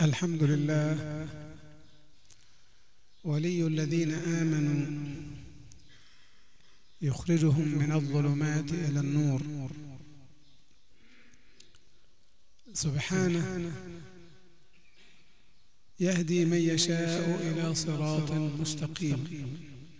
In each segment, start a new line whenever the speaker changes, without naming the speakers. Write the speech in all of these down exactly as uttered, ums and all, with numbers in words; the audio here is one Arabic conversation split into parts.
الحمد لله ولي الذين آمنوا يخرجهم من الظلمات إلى النور. سبحانه يهدي من يشاء إلى صراط مستقيم.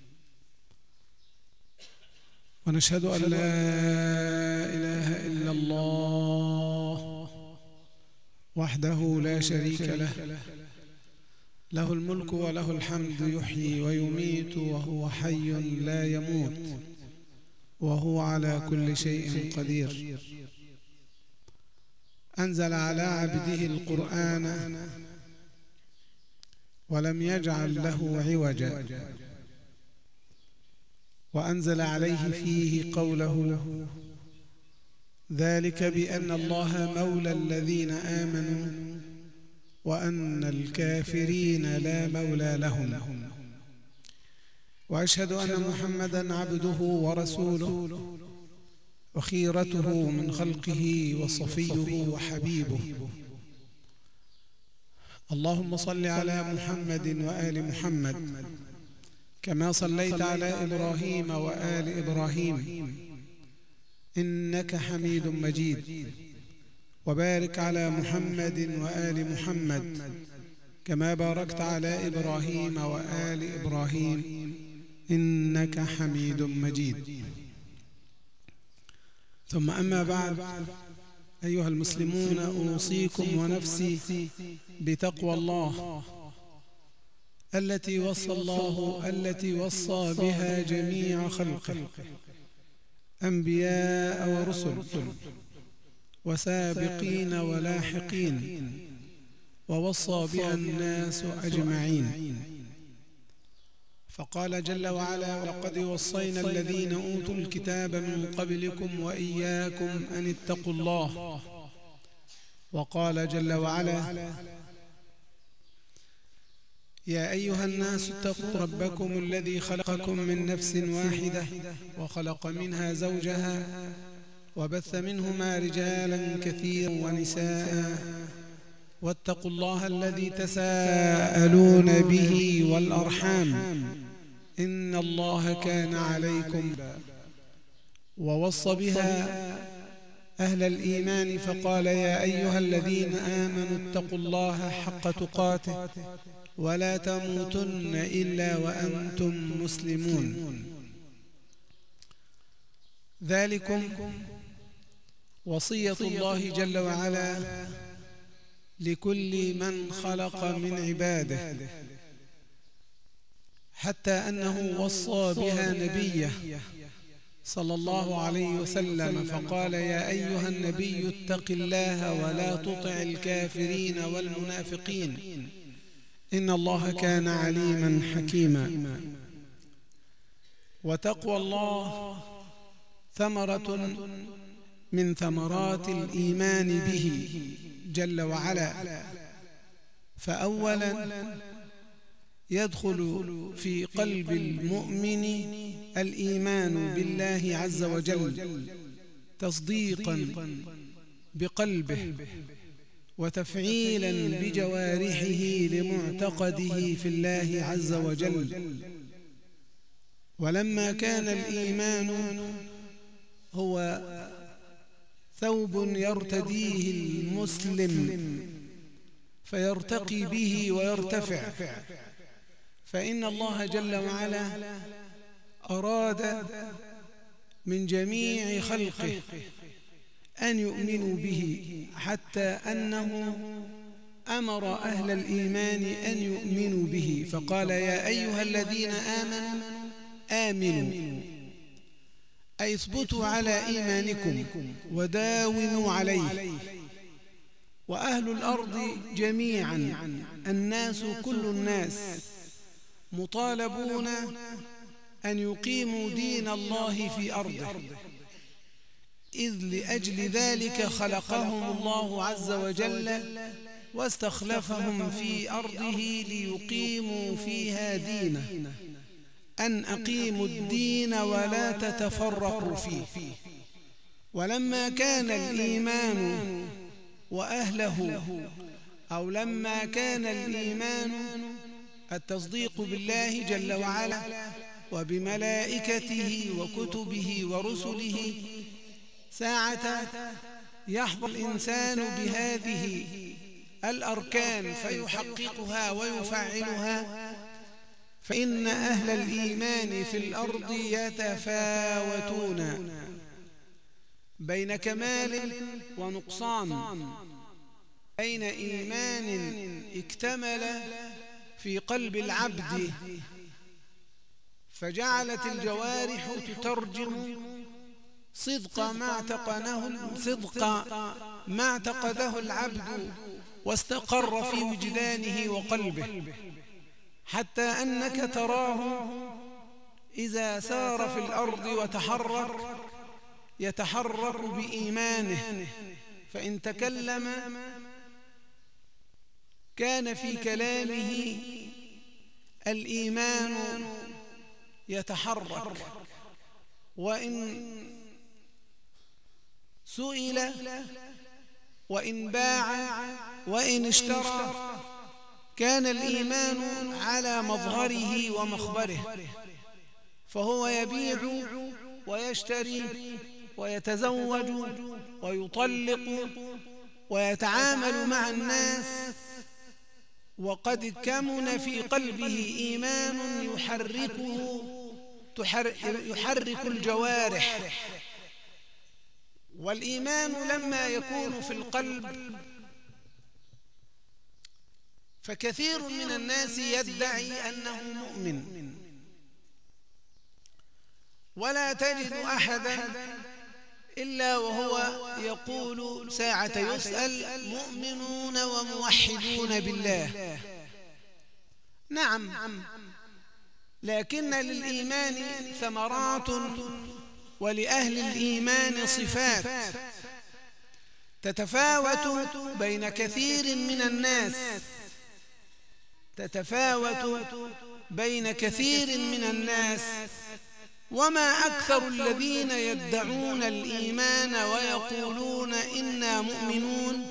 ونشهد أن لا إله إلا الله وحده لا شريك له، له الملك وله الحمد، يحيي ويميت وهو حي لا يموت وهو على كل شيء قدير. أنزل على عبده القرآن ولم يجعل له عوجا، وأنزل عليه فيه قوله: ذلك بأن الله مولى الذين آمنوا وأن الكافرين لا مولى لهم. وأشهد أن محمدًا عبده ورسوله وخيرته من خلقه وصفيه وحبيبه. اللهم صل على محمد وآل محمد كما صليت على إبراهيم وآل إبراهيم إنك حميد مجيد. وبارك على محمد وآل محمد كما باركت على إبراهيم وآل إبراهيم إنك حميد مجيد. ثم أما بعد، أيها المسلمون، أوصيكم ونفسي بتقوى الله التي وصى الله التي وصى بها جميع خلقه، أنبياء ورسل وسابقين ولاحقين، ووصى بها الناس أجمعين. فقال جل وعلا: لقد وصينا الذين أوتوا الكتاب من قبلكم وإياكم أن اتقوا الله. وقال جل وعلا: يا أيها الناس اتقوا ربكم الذي خلقكم من نفس واحدة وخلق منها زوجها وبث منهما رجالا كثيرا ونساء واتقوا الله الذي تساءلون به والأرحام إن الله كان عليكم. ووصى بها أهل الإيمان فقال: يا أيها الذين آمنوا اتقوا الله حق تقاته ولا تموتن إلا وأنتم مسلمون. ذلكم وصية الله جل وعلا لكل من خلق من عباده، حتى أنه وصى بها نبيه صلى الله عليه وسلم فقال: يا أيها النبي اتق الله ولا تطع الكافرين والمنافقين إن الله كان عليما حكيما. وتقوى الله ثمرة من ثمرات الإيمان به جل وعلا. فأولا يدخل في قلب المؤمن الإيمان بالله عز وجل تصديقا بقلبه وتفعيلا بجوارحه لمعتقده في الله عز وجل. ولما كان الإيمان هو ثوب يرتديه المسلم فيرتقي به ويرتفع، فإن الله جل وعلا أراد من جميع خلقه أن يؤمنوا به، حتى أنه أمر أهل الإيمان أن يؤمنوا به فقال: يا أيها الذين آمنوا آمنوا، أي اثبتوا على إيمانكم وداوموا عليه. وأهل الأرض جميعا، الناس كل الناس، مطالبون أن يقيموا دين الله في أرضه، إذ لأجل ذلك خلقهم الله عز وجل واستخلفهم في أرضه ليقيموا فيها دينه، أن أقيموا الدين ولا تتفرقوا فيه. ولما كان الإيمان وأهله أو لما كان الإيمان التصديق بالله جل وعلا وبملائكته وكتبه ورسله، ساعة يحظى الإنسان بهذه الأركان فيحققها ويفعلها، فإن أهل الإيمان في الأرض يتفاوتون بين كمال ونقصان، بين إيمان اكتمل في قلب العبد فجعلت الجوارح تترجم صدق ما اعتقنه صدق ما اعتقده العبد واستقر في وجدانه وقلبه، حتى أنك تراه إذا سار في الأرض وتحرك يتحرك بإيمانه، فإن تكلم كان في كلامه الإيمان يتحرك، وإن سئل وإن باع وإن اشترى كان الإيمان على مظهره ومخبره، فهو يبيع ويشتري ويتزوج ويطلق ويتعامل مع الناس، وقد كمن في قلبه إيمان يحركه يحرك الجوارح. والإيمان لما يكون في القلب فكثير من الناس يدعي أنه مؤمن، ولا تجد أحدا إلا وهو يقول ساعة يسأل مؤمنون وموحدون بالله. نعم، لكن للإيمان ثمرات ولأهل الإيمان صفات تتفاوت بين كثير من الناس تتفاوت بين كثير من الناس وما أكثر الذين يدعون الإيمان ويقولون إنا مؤمنون،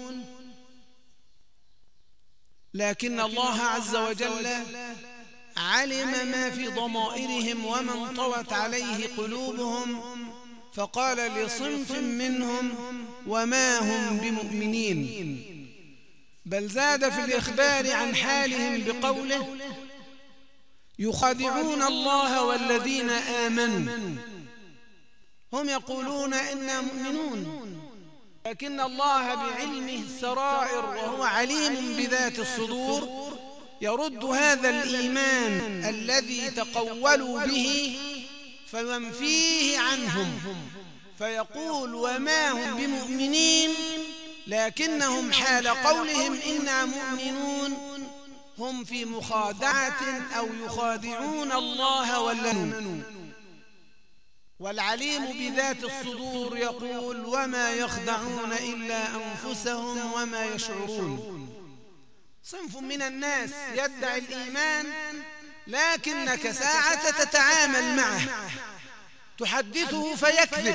لكن الله عز وجل علم ما في ضمائرهم وما انطوت عليه قلوبهم، فقال لصنف منهم وما هم بمؤمنين، بل زاد في الإخبار عن حالهم بقوله يخادعون الله والذين آمنوا. هم يقولون إنا مؤمنون، لكن الله بعلمه السرائر وهو عليم بذات الصدور يرد هذا الإيمان الذي تقولوا به فينفيه عنهم، فيقول وما هم بمؤمنين، لكنهم حال قولهم إنا مؤمنون هم في مخادعة أو يخادعون الله والذين. والعليم بذات الصدور يقول وما يخدعون إلا أنفسهم وما يشعرون. صنف من الناس يدعي الإيمان لكنك ساعة تتعامل معه تحدثه فيكذب،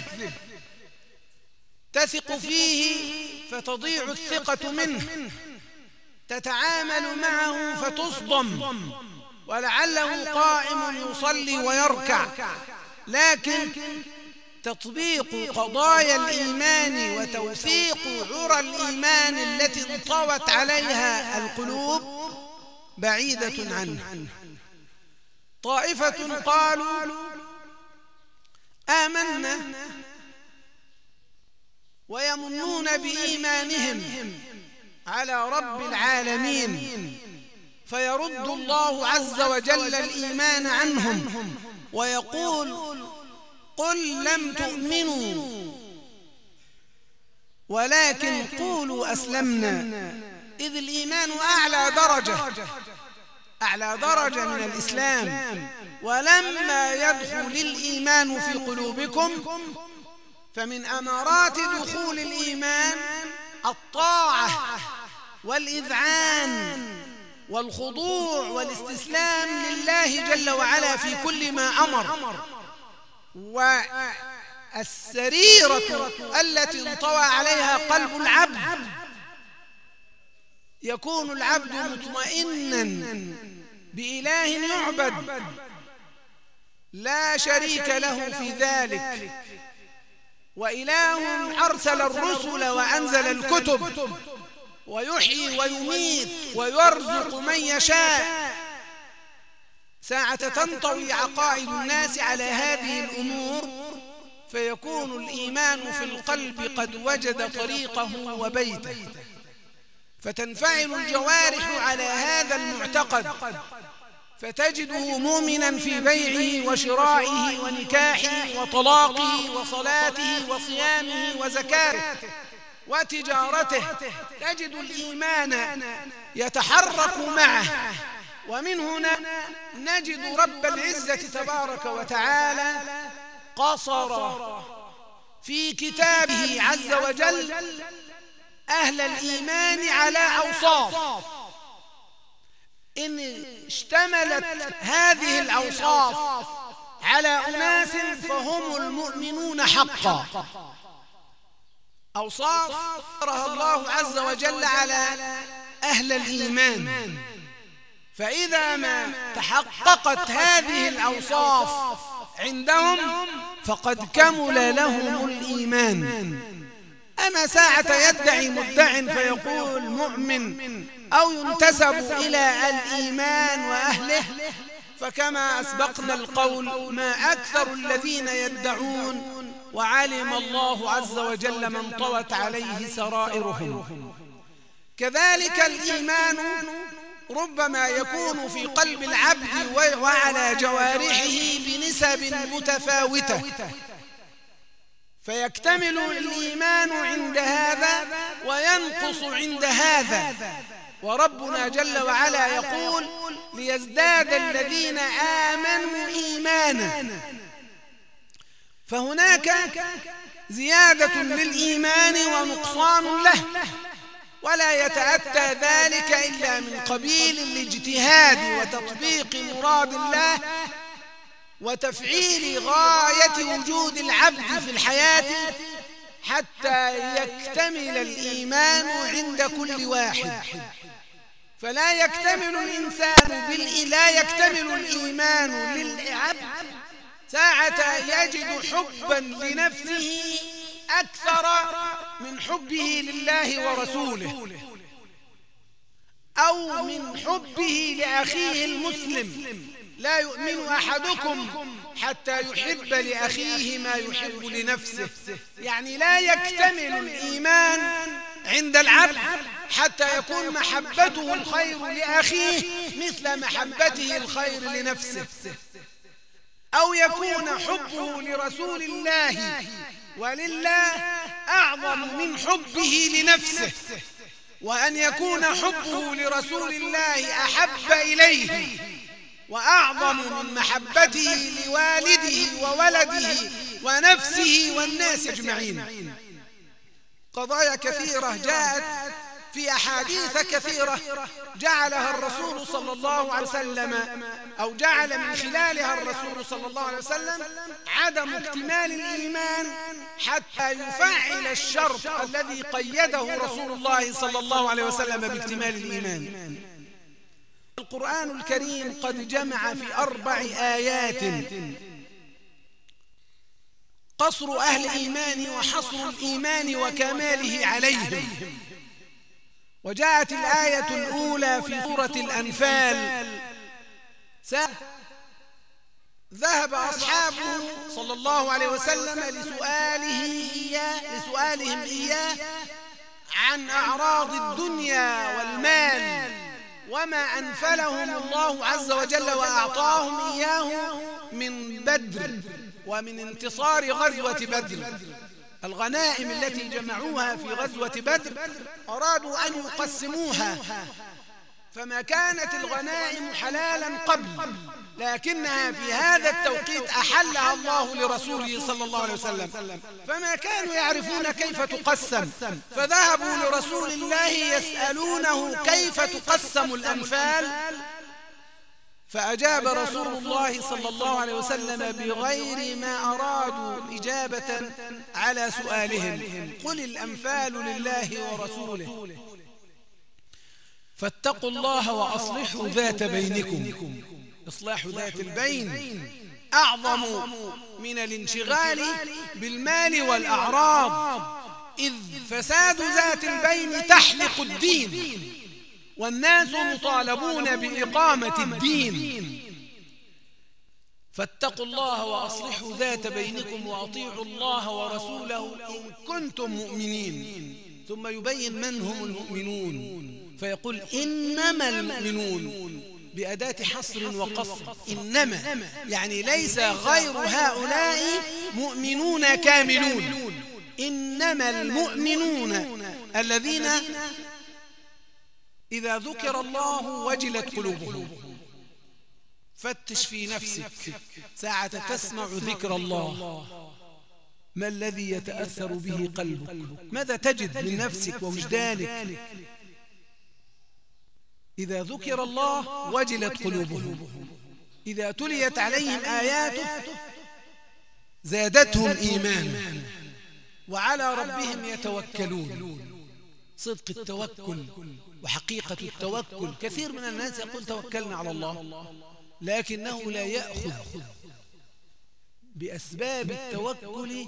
تثق فيه فتضيع الثقة منه، تتعامل معه فتصدم، ولعله قائم يصلي ويركع، لكن تطبيق قضايا الإيمان وتوثيق عرى الإيمان التي انطوت عليها القلوب بعيدة عنه. طائفة قالوا آمنا ويمنون بإيمانهم على رب العالمين، فيرد الله عز وجل الإيمان عنهم ويقول قل لم تؤمنوا ولكن قولوا أسلمنا، إذ الإيمان أعلى درجة أعلى درجة من الإسلام. ولما يدخل الإيمان في قلوبكم فمن أمارات دخول الإيمان الطاعة والإذعان والخضوع والاستسلام لله جل وعلا في كل ما أمر. والسريرة التي انطوى عليها قلب العبد يكون العبد مطمئنا بإله يعبد لا شريك له في ذلك، وإله أرسل الرسل وأنزل الكتب ويحيي ويميت ويرزق من يشاء. ساعة تنطوي عقائد الناس على هذه الأمور فيكون الإيمان في القلب قد وجد طريقه وبيته، فتنفعل الجوارح على هذا المعتقد، فتجده مؤمنا في بيعه وشرائه ونكاحه وطلاقه وصلاته وصيامه وزكاته وتجارته، تجد الإيمان يتحرك معه. ومن هنا نجد رب العزة تبارك وتعالى قصر في كتابه عز وجل أهل الإيمان على أوصاف، إن اشتملت هذه الأوصاف على أناس فهم المؤمنون حقا. أوصاف ذكرها الله عز وجل على أهل الإيمان، فإذا ما تحققت هذه الأوصاف عندهم فقد كمل لهم الإيمان. أما ساعة يدعي مدع فيقول مؤمن أو ينتسب إلى الإيمان وأهله، فكما أسبقنا القول ما أكثر الذين يدعون، وعلم الله عز وجل من طوت عليه سرائرهم. كذلك الإيمان ربما يكون في قلب العبد وعلى جوارحه بنسب متفاوتة، فيكتمل الإيمان عند هذا وينقص عند هذا. وربنا جل وعلا يقول ليزداد الذين آمنوا إيمانا، فهناك زيادة للإيمان ونقصان له، ولا يتأتى ذلك إلا من قبيل الاجتهاد وتطبيق مراد الله وتفعيل غاية وجود العبد في الحياة حتى يكتمل الإيمان عند كل واحد. فلا يكتمل الإنسان بال... لا يكتمل الإيمان للعبد ساعة يجد حبا لنفسه أكثر من حبه لله ورسوله، أو من حبه لأخيه المسلم. لا يؤمن أحدكم حتى يحب لأخيه ما يحب لنفسه، يعني لا يكتمل الإيمان عند العبد حتى يكون محبته الخير لأخيه مثل محبته الخير لنفسه، أو يكون حبه لرسول الله ولله أعظم من حبه لنفسه، وأن يكون حبه لرسول الله أحب إليه وأعظم من محبته لوالده وولده ونفسه والناس أجمعين. قضايا كثيرة جاءت في أحاديث كثيرة جعلها الرسول صلى الله عليه وسلم أو جعل من خلالها الرسول صلى الله عليه وسلم عدم اكتمال الإيمان حتى يفعل الشرط الذي قيده رسول الله صلى الله عليه وسلم باكتمال الإيمان. القرآن الكريم قد جمع في أربع آيات قصر أهل الإيمان وحصر الإيمان وكماله عليهم. وجاءت الآية الأولى في سورة الأنفال: ذهب أصحابه صلى الله عليه وسلم لسؤاله إياه لسؤالهم إياه عن أعراض الدنيا والمال وما أنفلهم الله عز وجل وأعطاهم إياه من بدر ومن انتصار غزوة بدر. الغنائم التي جمعوها في غزوة بدر أرادوا أن يقسموها، فما كانت الغنائم حلالا قبل، لكنها في هذا التوقيت أحلها الله لرسوله صلى الله عليه وسلم، فما كانوا يعرفون كيف تقسم، فذهبوا لرسول الله يسألونه كيف تقسم الأنفال، فأجاب رسول الله صلى الله عليه وسلم بغير ما أرادوا إجابة على سؤالهم: قل الأنفال لله ورسوله. فاتقوا الله وأصلحوا ذات بينكم. إصلاح ذات البين أعظم من الانشغال بالمال والأعراض، إذ فساد ذات البين تحلق الدين، والناس مطالبون بإقامة الدين. فاتقوا الله وأصلحوا ذات بينكم وأطيعوا الله ورسوله إن كنتم مؤمنين. ثم يبين من هم المؤمنون فيقول إنما المؤمنون بأداة حصر وقصر. إنما يعني ليس غير هؤلاء مؤمنون كاملون، إنما المؤمنون الذين إذا ذكر الله وجلت قلوبهم. فتش في نفسك ساعة تسمع ذكر الله، ما الذي يتأثر به قلبك؟ ماذا تجد من نفسك ووجدانك؟ إذا ذكر الله وجلت قلوبهم، إذا تليت عليهم آياته زادتهم إيمانا وعلى ربهم يتوكلون. صدق التوكل وحقيقة التوكل. كثير من الناس يقول توكلنا على الله، لكنه لا يأخذ بأسباب التوكل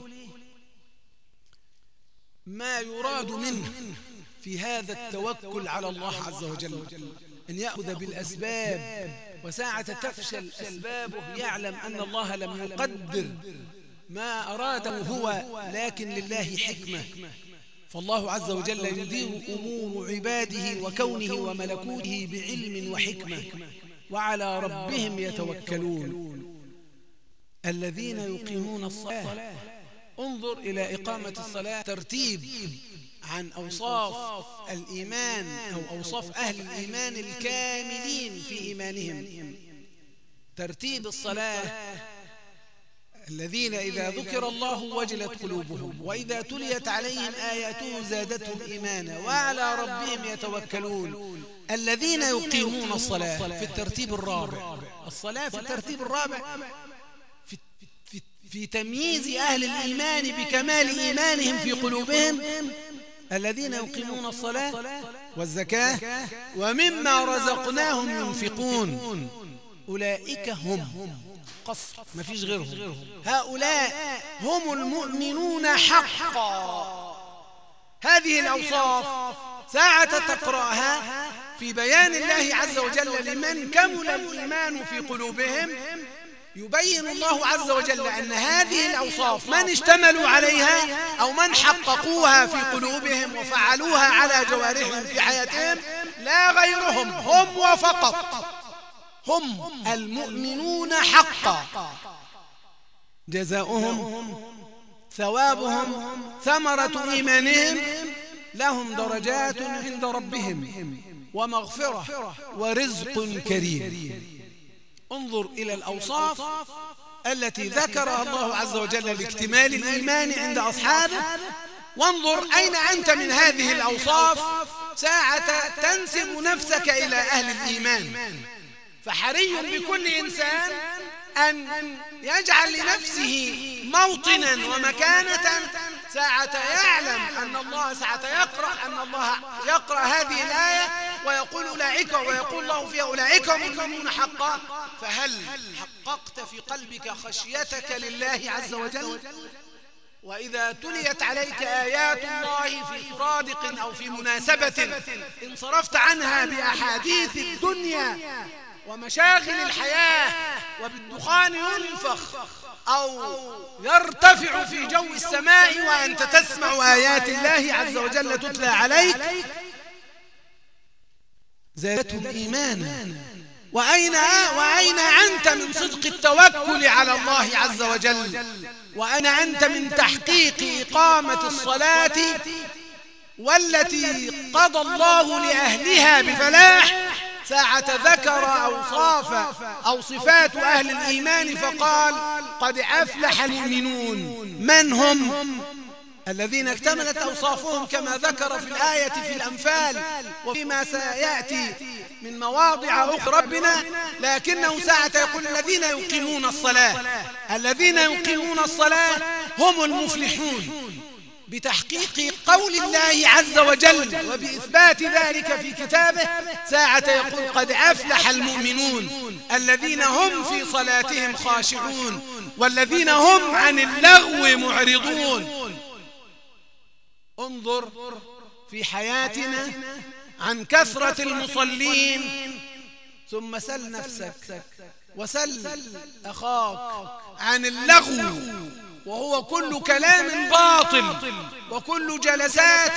ما يراد منه في هذا التوكل على الله عز وجل، أن يأخذ بالأسباب، وساعة تفشل أسبابه يعلم أن الله لم يقدر ما أراده هو، لكن لله حكمة. فالله عز وجل يدير أمور عباده وكونه وملكوته بعلم وحكمة، وعلى ربهم يتوكلون. الذين يقيمون الصلاة. انظر إلى إقامة الصلاة ترتيب عن أوصاف الإيمان أو أوصاف أهل الإيمان الكاملين في إيمانهم. ترتيب الصلاة: الذين إذا ذكر الله وجلت قلوبهم وإذا تليت عليهم آياته زادتهم إيمانا وعلى ربهم يتوكلون. الذين يقيمون الصلاة في الترتيب الرابع. الصلاة في الترتيب الرابع في, في, في تمييز أهل الإيمان بكمال إيمانهم في قلوبهم. الذين يقيمون الصلاة والزكاة ومما رزقناهم ينفقون أولئك هم قصر، ما فيش غيرهم. هؤلاء هم المؤمنون حقا. هذه الأوصاف ساعة تقرأها في بيان الله عز وجل لمن كمل الإيمان في قلوبهم، يبين الله عز وجل أن هذه الأوصاف من اشتملوا عليها أو من حققوها في قلوبهم وفعلوها على جوارحهم في حياتهم لا غيرهم، هم وفقط، هم المؤمنون حقا. جزاؤهم ثوابهم ثمرة إيمانهم لهم درجات عند ربهم ومغفرة ورزق كريم. انظر إلى الأوصاف التي ذكرها الله عز وجل لاكتمال الإيمان عند أصحابه، وانظر أين أنت من هذه الأوصاف ساعة تنسب نفسك إلى أهل الإيمان. فحري بكل إنسان أن يجعل لنفسه موطنا ومكانة ساعة يعلم أن الله ساعة يقرأ أن الله يقرأ هذه الآية ويقول أولئك، ويقول الله فيها أولئك هم المؤمنون حقا. فهل حققت في قلبك خشيتك لله عز وجل؟ وإذا تليت عليك آيات الله في صادق أو في مناسبة انصرفت عنها بأحاديث الدنيا ومشاغل الحياة وبالدخان ينفخ أو يرتفع في جو السماء وأنت تسمع آيات الله عز وجل تتلى عليك، زادتهم إيمانا. وأين وأين أنت من صدق التوكل على الله عز وجل؟ وأين أنت من تحقيق إقامة الصلاة والتي قضى الله لأهلها بفلاح؟ ساعة ذكر أوصاف أو صفات أهل الإيمان فقال قد أفلح المؤمنون. من هم؟ الذين اكتملت أوصافهم كما ذكر في الآية في الأنفال وفيما سيأتي من مواضع أخرى ربنا، لكنه ساعة يقول الذين يقيمون الصلاة. الذين يقيمون الصلاة هم المفلحون. بتحقيق قول الله عز وجل وبإثبات ذلك في كتابه ساعة يقول قد أفلح المؤمنون الذين هم في صلاتهم خاشعون والذين هم عن اللغو معرضون. انظر في حياتنا عن كثرة المصلين، ثم سل نفسك وسل أخاك عن اللغو، وهو كل كلام باطل وكل جلسات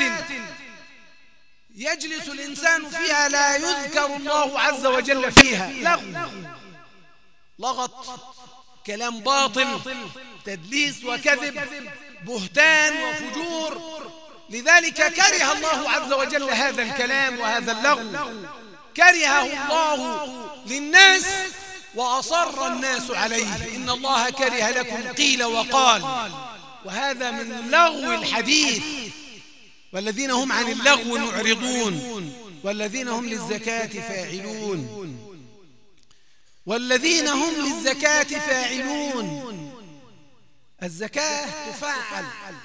يجلس الإنسان فيها لا يذكر الله عز وجل فيها، لغو، لغط، كلام باطل، تدليس وكذب، بهتان وفجور. لذلك كره الله عز وجل هذا الكلام وهذا اللغو، كرهه الله للناس وأصر الناس عليه. إن الله كره لكم قيل وقال، وهذا من لغو الحديث. والذين هم عن اللغو معرضون والذين هم للزكاة فاعلون والذين هم للزكاة فاعلون. الزكاة تفعل،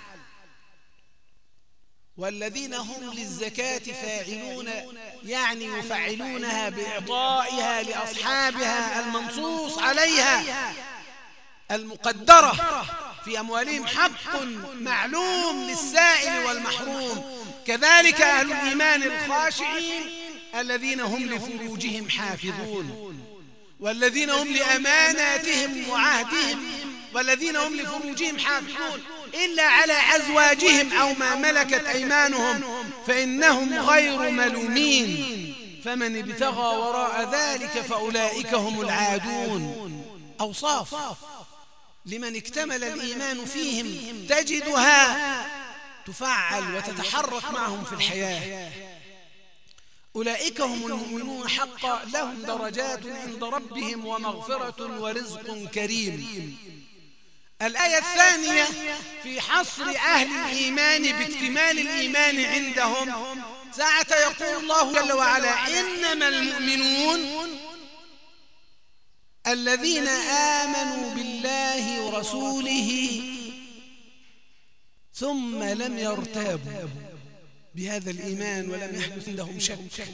والذين هم للزكاة فاعلون يعني يفعلونها بإعطائها لأصحابها المنصوص عليها المقدرة في أموالهم حق معلوم للسائل والمحروم. كذلك أهل الإيمان الخاشعين الذين هم لفروجهم حافظون والذين هم لأماناتهم وعهدهم والذين هم لفروجهم حافظون إلا على أزواجهم أو ما ملكت أيمانهم فإنهم غير ملومين، فمن ابتغى وراء ذلك فأولئك هم العادون. أوصاف لمن اكتمل الإيمان فيهم تجدها تفعل وتتحرك معهم في الحياة. أولئك هم المؤمنون حقا، لهم درجات عند ربهم ومغفرة ورزق كريم. الآية الثانية في حصر أهل الإيمان باكتمال الإيمان عندهم ساعة يقول الله جل وعلا إنما المؤمنون الذين آمنوا بالله ورسوله ثم لم يرتابوا بهذا الإيمان ولم يحدث عندهم شك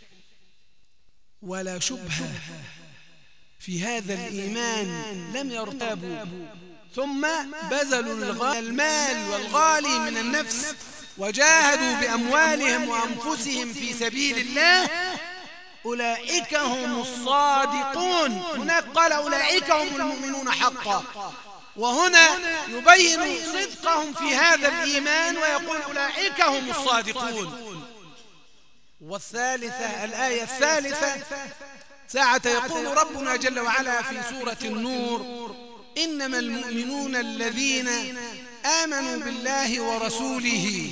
ولا شبهة في هذا الإيمان، لم يرتابوا ثم بذلوا المال والغالي من النفس وجاهدوا بأموالهم وأنفسهم في سبيل الله، أولئك هم الصادقون. هناك قال أولئك هم المؤمنون حقا، وهنا يبين صدقهم في هذا الإيمان ويقول أولئك هم الصادقون. والثالثة الآية الثالثة ساعة يقول ربنا جل وعلا في سورة النور إنما المؤمنون الذين آمنوا بالله ورسوله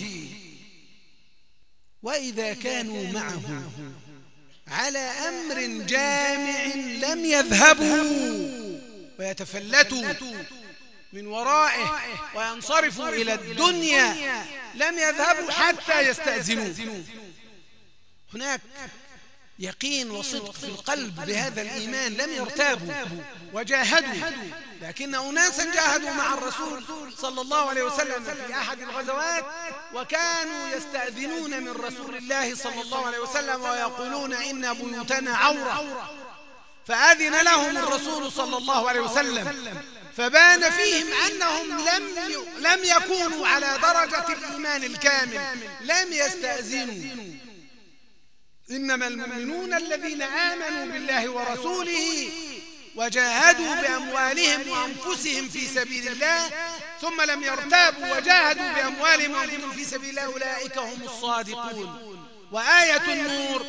وإذا كانوا معه على أمر جامع لم يذهبوا ويتفلتوا من ورائه وينصرفوا إلى الدنيا، لم يذهبوا حتى يستأذنوا. هناك يقين وصدق في القلب بهذا الإيمان، لم يرتابوا وجاهدوا. لكن أناسا جاهدوا مع الرسول صلى الله عليه وسلم في أحد الغزوات وكانوا يستأذنون من رسول الله صلى الله عليه وسلم ويقولون إن بيوتنا عورة، فأذن لهم الرسول صلى الله عليه وسلم، فبان فيهم أنهم لم لم يكونوا على درجة الإيمان الكامل، لم يستأذنوا. إنما المؤمنون الذين آمنوا بالله ورسوله وجاهدوا بأموالهم وأنفسهم في سبيل الله ثم لم يرتابوا وجاهدوا بأموالهم وأنفسهم في سبيل الله أولئك هم الصادقون. وآية النور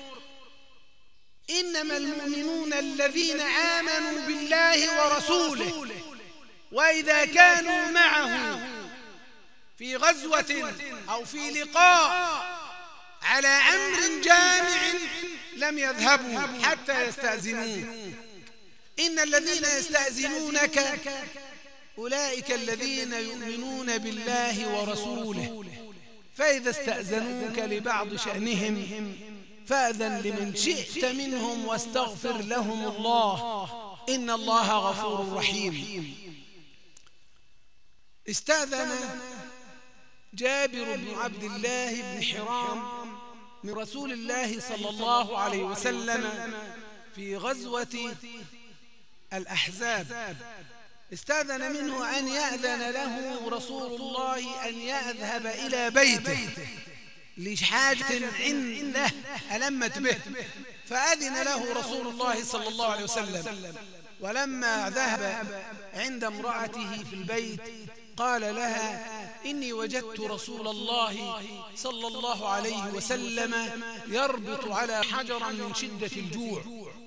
إنما المؤمنون الذين آمنوا بالله ورسوله وإذا كانوا معه في غزوة أو في لقاء على أمر جامع لم يذهبوا حتى يستأذنوه. إن الذين يستأذنونك أولئك الذين يؤمنون بالله ورسوله فإذا استأذنوك لبعض شأنهم فأذن لمن شئت منهم واستغفر لهم الله إن الله غفور رحيم. استأذن جابر بن عبد الله بن حرام من رسول الله صلى الله عليه وسلم في غزوة الأحزاب، استأذن منه أن يأذن له رسول الله أن يذهب إلى بيته لحاجة عنده ألمت به، فأذن له رسول الله صلى الله عليه وسلم. ولما ذهب عند امرأته في البيت قال لها: إني وجدت رسول الله صلى الله عليه وسلم يربط على حجر من شدة الجوع.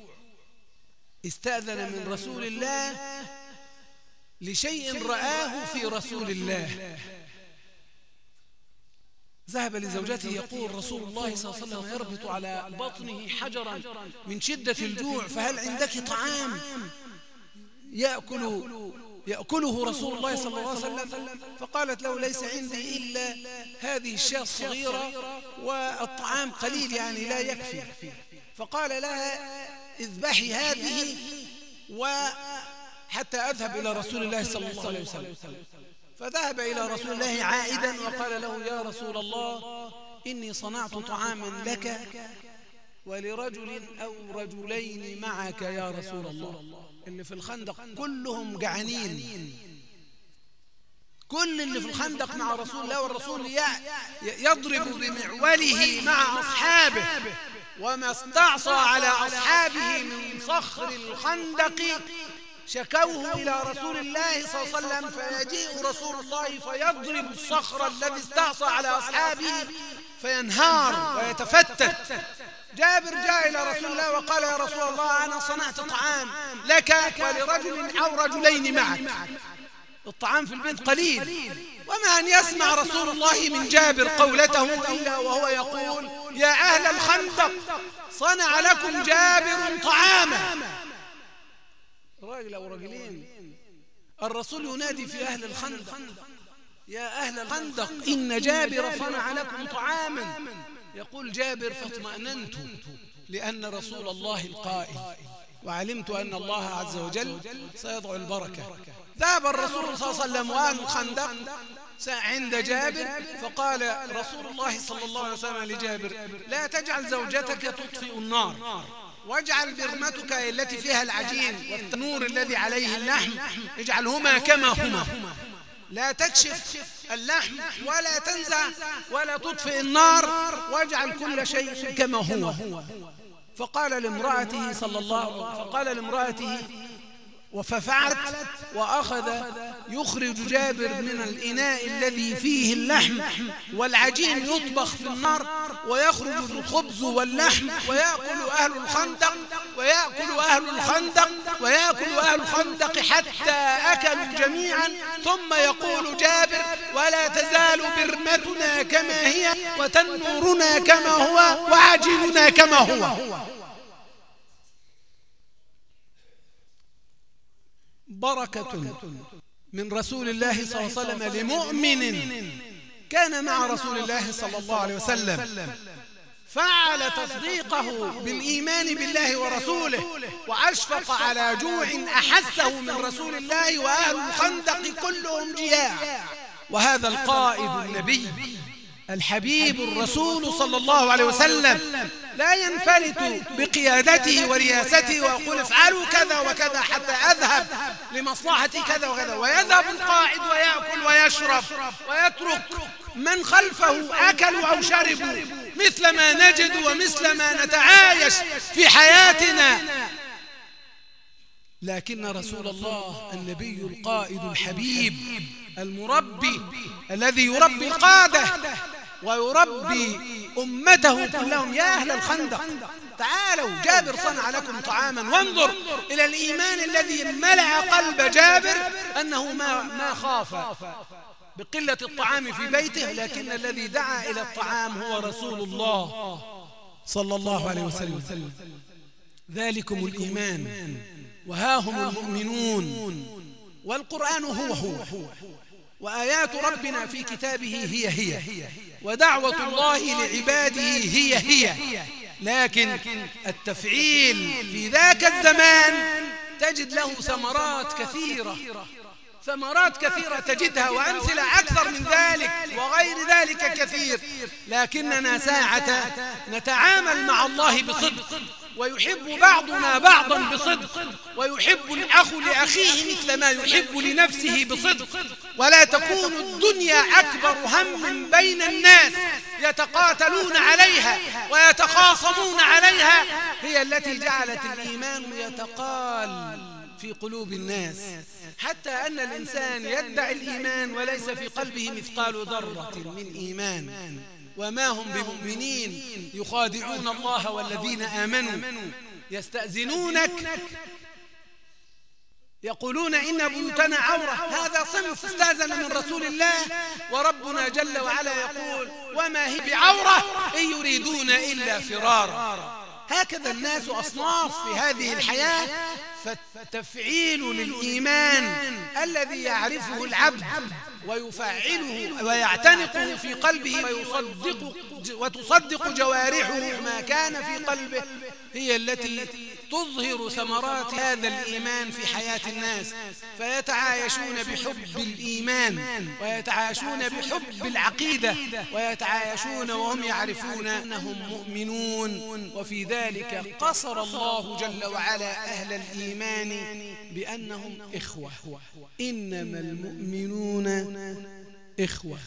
استأذن من رسول الله لشيء رآه في رسول الله. ذهب لزوجته يقول: رسول الله صلى الله عليه وسلم يربط على بطنه حجرا من شدة الجوع، فهل عندك طعام يأكل يأكله رسول الله صلى الله عليه وسلم؟ فقالت له: ليس عندي إلا هذه الشاة الصغيرة والطعام قليل يعني لا يكفي. فقال لها: اذبحي هذه وحتى أذهب إلى رسول الله صلى الله عليه وسلم. فذهب إلى رسول الله عائدا وقال له: يا رسول الله، إني صنعت طعاما لك ولرجل أو رجلين معك يا رسول الله. اللي في الخندق كلهم جعانين، كل اللي في الخندق مع رسول الله، والرسول يضرب بمعوله مع أصحابه، وما استعصى على أصحابه من صخر الخندق شكوه إلى رسول الله صلى الله عليه وسلم، فيجيء رسول الله فيضرب الصخر الذي استعصى على أصحابه فينهار ويتفتت. جابر جاء إلى رسول الله وقال: يا رسول الله، أنا صنعت طعام لك ولرجل أو رجلين معك. الطعام في البيت قليل، وما أن يسمع رسول الله من جابر قولته إلا وهو يقول: يا أهل الخندق، صنع لكم جابر طعاما. راجل أو رجلين، الرسول ينادي في أهل الخندق: يا أهل الخندق، إن جابر صنع لكم طعاما. يقول جابر: فاطمأننت لأن رسول الله القائل، وعلمت أن الله عز وجل سيضع البركة. ذهب الرسول صلى الله عليه وسلم وأهل الخندق عند جابر، فقال رسول الله صلى الله عليه وسلم لجابر: لا تجعل زوجتك تطفئ النار، واجعل برمتك التي فيها العجين والتنور الذي عليه اللحم، اجعلهما كما هما، لا تكشف اللحم ولا تنزع ولا تطفئ النار، واجعل كل شيء كما هو. فقال لامرأته صلى الله فقال لامرأته ففعلت، وأخذ يخرج جابر من الإناء الذي فيه اللحم والعجين يطبخ في النار، ويخرج الخبز واللحم، ويأكل أهل الخندق ويأكل أهل الخندق ويأكل أهل الخندق حتى أكلوا جميعا. ثم يقول جابر: ولا تزال برمتنا كما هي، وتنورنا كما هو، وعجيننا كما هو. بركة من رسول الله صلى الله عليه وسلم لمؤمن كان مع رسول الله صلى الله عليه وسلم، فعل تصديقه بالإيمان بالله ورسوله، وأشفق على جوع أحسه من رسول الله، وأهل الخندق كلهم جياع. وهذا القائد النبي الحبيب الرسول صلى الله عليه وسلم لا ينفلت بقيادته ورياسته ويقول: افعلوا كذا وكذا حتى أذهب لمصلحة كذا وكذا، ويذهب القائد ويأكل ويشرب ويترك من خلفه أكلوا أو شربوا، مثل ما نجد ومثل ما نتعايش في حياتنا. لكن رسول الله النبي القائد الحبيب المربي الذي يربي القادة ويربي أمته كلهم: يا أهل الخندق، تعالوا، جابر صنع لكم طعاما. وانظر إلى الإيمان الذي ملأ قلب جابر، أنه ما, ما خاف بقلة الطعام في بيته، لكن الذي دعا إلى الطعام هو رسول الله صلى الله عليه وسلم. ذلكم الإيمان، وها هم المؤمنون، والقرآن هو هو، وآيات ربنا في كتابه هي هي، ودعوة الله لعباده هي هي. لكن التفعيل في ذاك الزمان تجد له ثمرات كثيرة، ثمرات كثيرة تجدها وأمثلة أكثر من ذلك وغير ذلك كثير، لكننا ساعة نتعامل مع الله بصدق، ويحب بعضنا بعضا بصدق، ويحب الأخ لأخيه مثل ما يحب لنفسه بصدق، ولا تكون الدنيا أكبر هم بين الناس يتقاتلون عليها ويتخاصمون عليها، هي التي جعلت الإيمان يتقال في قلوب الناس، حتى أن الإنسان يدعي الإيمان وليس في قلبه مثقال ذرة من إيمان، وما هم بمؤمنين يخادعون الله والذين آمنوا يستأذنونك يقولون إن بيوتنا عورة، هذا صنف استأذن من رسول الله، وربنا جل وعلا يقول وما هي بعورة إن يريدون إلا فرارا. هكذا الناس أصناف في هذه الحياة، فالتفعيل للإيمان الذي يعرفه العبد ويفعله ويعتنقه في قلبه ويصدق وتصدق جوارحه ما كان في قلبه، هي التي تظهر ثمرات هذا الإيمان في حياة الناس، فيتعايشون بحب الإيمان ويتعايشون بحب العقيدة ويتعايشون وهم يعرفون أنهم مؤمنون. وفي ذلك قصر الله جل وعلا أهل الإيمان بأنهم إخوة، إنما المؤمنون إخوة.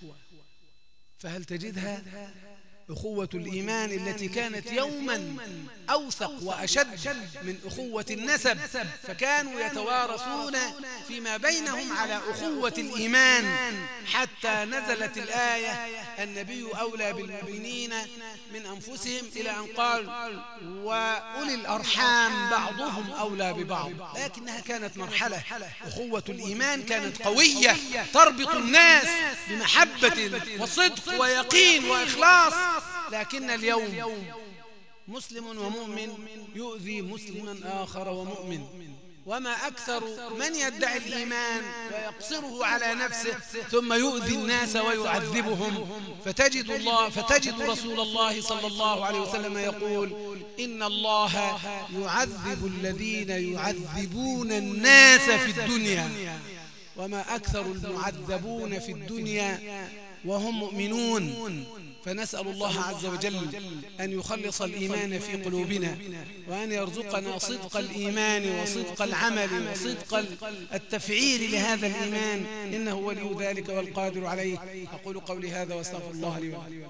فهل تجدها أخوة الإيمان التي كانت يوما أوثق وأشد من أخوة النسب، فكانوا يتوارثون فيما بينهم على أخوة الإيمان، حتى نزلت الآية النبي أولى بالمؤمنين من أنفسهم إلى أن قال وأولي الأرحام بعضهم أولى ببعض. لكنها كانت مرحلة، أخوة الإيمان كانت قوية تربط الناس بمحبة وصدق ويقين وإخلاص. لكن اليوم مسلم ومؤمن يؤذي مسلما آخر ومؤمن، وما أكثر من يدعي الإيمان ويقصره على نفسه ثم يؤذي الناس ويعذبهم. فتجد الله فتجد رسول الله صلى الله عليه وسلم يقول إن الله يعذب الذين يعذبون الناس في الدنيا، وما أكثر المعذبون في الدنيا وهم مؤمنون. فنسأل الله عز وجل أن يخلص الإيمان في قلوبنا، وأن يرزقنا صدق الإيمان وصدق العمل وصدق التفعيل لهذا الإيمان، إنه ولي ذلك والقادر عليه. أقول قولي هذا واستغفر الله لي ولكم.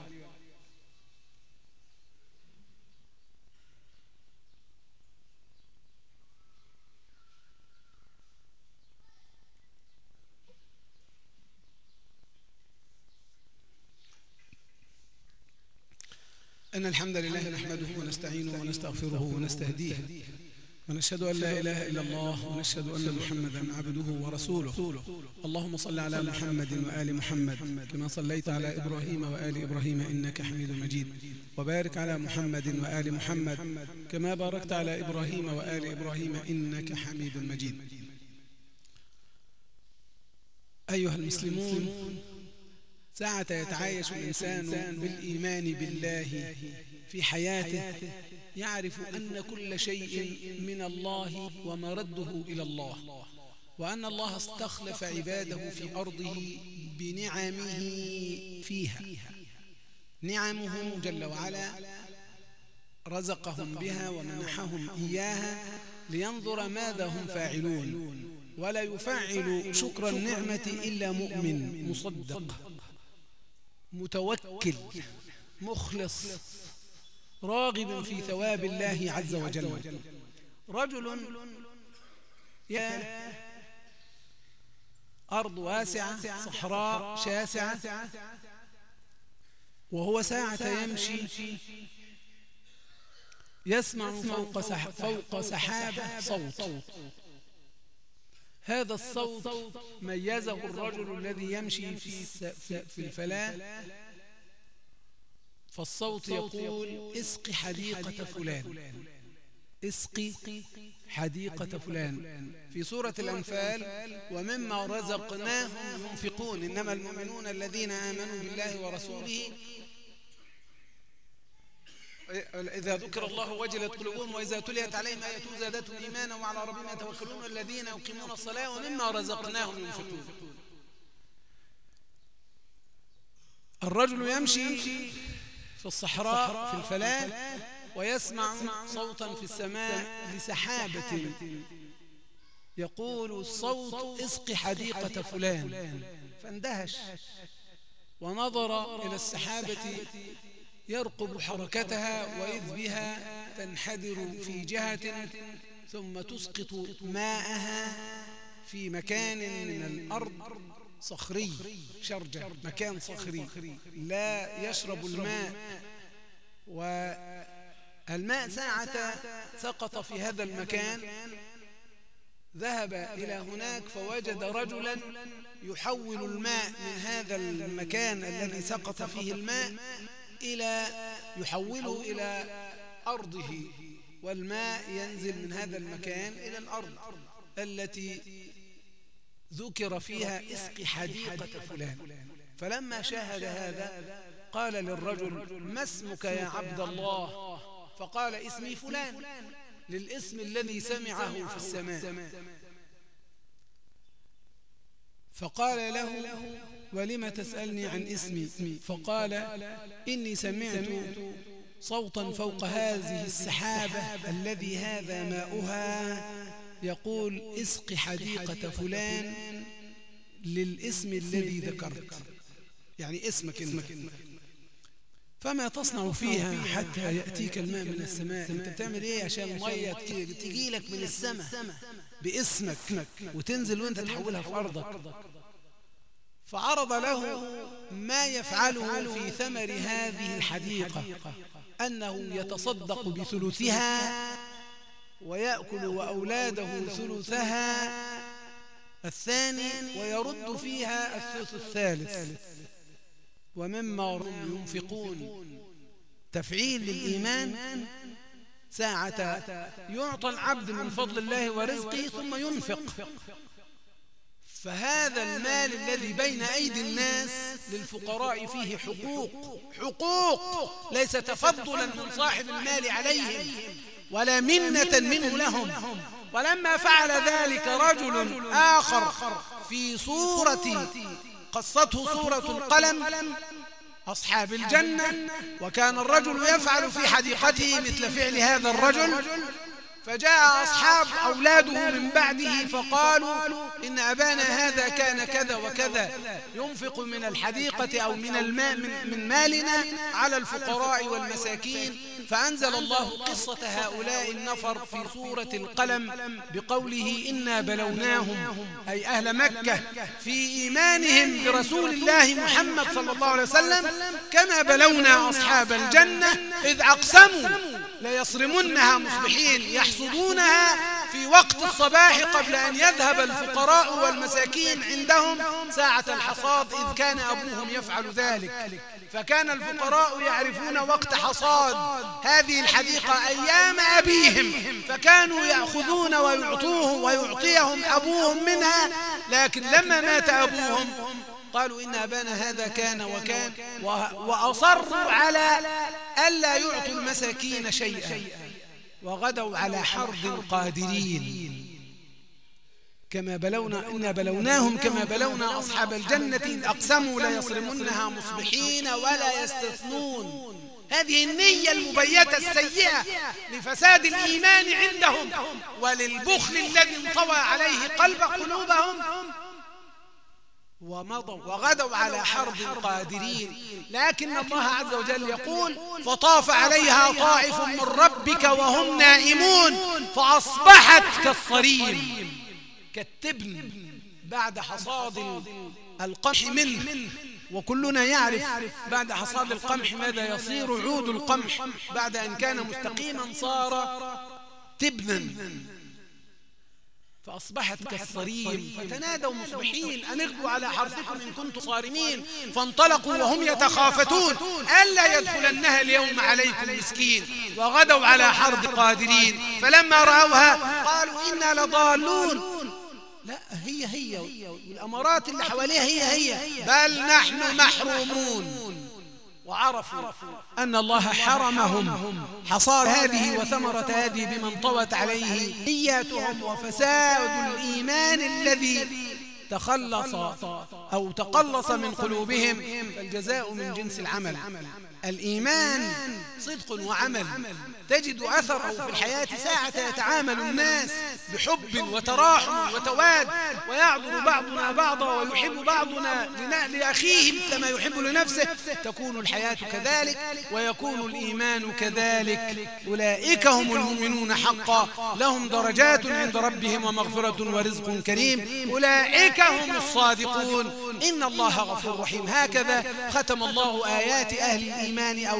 إن الحمد لله نحمده ونستعينه ونستغفره ونستهديه، ونشهد أن لا إله إلا الله، ونشهد أن محمدا عبده ورسوله. اللهم صل على محمد وآل محمد كما صليت على إبراهيم وآل إبراهيم إنك حميد مجيد، وبارك على محمد وآل محمد كما باركت على إبراهيم وآل إبراهيم إنك حميد مجيد. أيها المسلمون، ساعة يتعايش الإنسان بالإيمان بالله في حياته يعرف أن كل شيء من الله ومرده إلى الله، وأن الله استخلف عباده في أرضه بنعمه فيها. نعمه جل وعلا رزقهم بها ومنحهم إياها لينظر ماذا هم فاعلون، ولا يفعل شكر النعمة إلا مؤمن مصدق متوكل مخلص راغب في ثواب الله عز وجل. رجل يا أرض واسعة صحراء شاسعة، وهو ساعة يمشي يسمع فوق فوق سحابة صوت. هذا الصوت ميزه الرجل الذي يمشي في الفلاة، فالصوت يقول اسقي حديقة فلان، اسقي حديقة فلان. في سورة الأنفال ومما رزقناهم ينفقون، إنما المؤمنون الذين آمنوا بالله ورسوله إذا ذكر الله وجلت قلوبهم وإذا تليت عليهم آياته زادتهم إيمانا وعلى ربهم يتوكلون الذين يقيمون الصلاة ومما رزقناهم ينفقون. الرجل يمشي في الصحراء في الفلاة ويسمع صوتا في السماء لسحابة يقول الصوت اسق حديقة فلان، فاندهش ونظر إلى السحابة يرقب حركتها وإذ بها تنحدر في جهة ثم تسقط ماءها في مكان من الأرض صخري، شرجة مكان صخري لا يشرب الماء، والماء ساعة سقط في هذا المكان ذهب إلى هناك فوجد رجلا يحول الماء من هذا المكان الذي سقط فيه الماء إلى يحوله إلى أرضه، والماء ينزل من هذا المكان إلى الأرض التي ذكر فيها اسق حديقة فلان. فلما شاهد هذا قال للرجل ما اسمك يا عبد الله؟ فقال اسمي فلان، للاسم الذي سمعه في السماء. فقال له ولم تسألني عن اسمي؟ فقال إني سمعت صوتا فوق هذه السحابة الذي هذا ماؤها يقول اسق حديقة فلان للاسم الذي ذكرت، يعني اسمك اسمك فما تصنع فيها حتى يأتيك الماء من السماء؟ انت بتعمل ايه عشان المية تجي لك من السماء باسمك وتنزل وانت تحولها في أرضك؟ فعرض له ما يفعله في ثمر هذه الحديقة، أنه يتصدق بثلثها ويأكل وأولاده ثلثها الثاني ويرد فيها الثلث الثالث، ومما ينفقون تفعيل للإيمان. ساعة يعطى العبد من فضل الله ورزقه ثم ينفق، فهذا المال الذي بين أيدي الناس للفقراء فيه حقوق، حقوق ليس تفضلا من صاحب المال عليهم ولا منة منه لهم. ولما فعل ذلك رجل آخر في صورة قصته سورة القلم أصحاب الجنة، وكان الرجل يفعل في حديقته مثل فعل هذا الرجل، فجاء أصحاب أولاده من بعده فقالوا إن أبانا هذا كان كذا وكذا ينفق من الحديقة أو من الماء من مالنا على الفقراء والمساكين. فأنزل الله قصة هؤلاء النفر في سورة القلم بقوله إنا بلوناهم أي أهل مكة في إيمانهم برسول الله محمد صلى الله عليه وسلم كما بلونا أصحاب الجنة إذ أقسموا ليصرمنها مصبحين يحصدونها في وقت الصباح قبل أن يذهب الفقراء والمساكين عندهم ساعة الحصاد، إذ كان أبوهم يفعل ذلك. فكان الفقراء يعرفون وقت حصاد هذه الحديقة أيام أبيهم، فكانوا يأخذون ويعطوه ويعطيهم أبوهم منها، لكن لما مات أبوهم قالوا إن أبانا هذا كان وكان، وأصروا على ألا يعطوا المساكين شيئا، وغدوا على حرد قادرين. كما بلونا إنا بلوناهم كما بلونا أصحاب الجنة إذ أقسموا ليصرمنها مصبحين ولا يستثنون. هذه النية المبيتة السيئة لفساد الإيمان عندهم وللبخل الذي انطوى عليه قلب قلوبهم، ومضوا وغدوا على حرب قادرين. لكن الله عز وجل يقول فطاف عليها طائف من ربك وهم نائمون فأصبحت كالصريم، كالتبن بعد حصاد القمح منه. وكلنا يعرف بعد حصاد القمح ماذا يصير عود القمح بعد أن كان مستقيما صار تبنا، فأصبحت كالصريم. فتنادوا مصبحين أن اغدوا على حرثكم إن كنتم صارمين، فانطلقوا وهم يتخافتون ألا يدخلنها اليوم عليكم مسكين، وغدوا على حرد قادرين. فلما رأوها قالوا إنا لضالون. لا هي هي والأمارات اللي حواليها هي هي، بل نحن محرومون. وعرفوا أن الله حرمهم حصاد هذه وثمرة هذه بمن طوت عليه نياتهم وفساد الإيمان الذي تخلص أو تقلص من قلوبهم، فالجزاء من جنس العمل. الإيمان صدق وعمل، تجد أثره في الحياة ساعة يتعامل الناس بحب وتراحم وتواد، ويعذر بعضنا بعضا ويحب بعضنا لأخيه مثل ما يحب لنفسه، تكون الحياة كذلك ويكون الإيمان كذلك. أولئك هم المؤمنون حقا، لهم درجات عند ربهم ومغفرة ورزق كريم، أولئك هم الصادقون، إن الله غفور رحيم. هكذا ختم الله آيات أهل الإيمان أو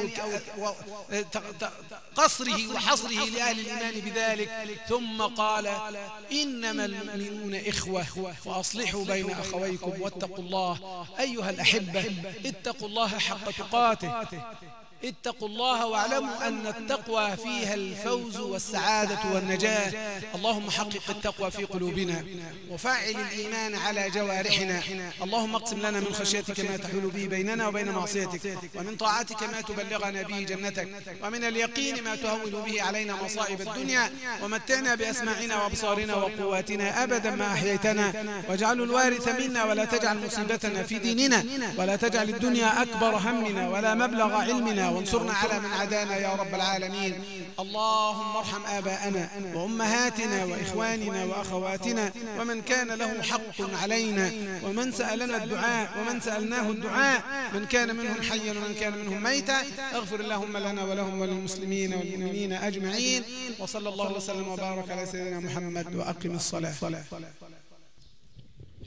قصره وحصره لأهل الإيمان بذلك، ثم قال إنما المؤمنون إخوة فأصلحوا بين أخويكم واتقوا الله. أيها الأحبة، اتقوا الله حق تقاته، اتقوا الله واعلموا أن التقوى فيها الفوز والسعادة والنجاة. اللهم حقق التقوى في قلوبنا وفعل الإيمان على جوارحنا. اللهم اقسم لنا من خشيتك ما تحول به بيننا وبين معصيتك، ومن طاعتك ما تبلغنا به جنتك، ومن اليقين ما تهون به علينا مصائب الدنيا، ومتعنا بأسماعنا وأبصارنا وقواتنا أبدا ما أحييتنا، واجعل الوارث منا ولا تجعل مصيبتنا في ديننا، ولا تجعل الدنيا أكبر همنا ولا مبلغ علمنا، وانصرنا على من عادانا يا رب العالمين. اللهم ارحم آباءنا وأمهاتنا وإخواننا وأخواتنا ومن كان له حق علينا، ومن سألنا الدعاء ومن سألناه الدعاء، من كان منهم حيا ومن كان منهم ميتا. اغفر اللهم لنا ولهم وللمسلمين والمؤمنين أجمعين، وصلى الله وسلم وبارك على سيدنا محمد، وأقم الصلاة.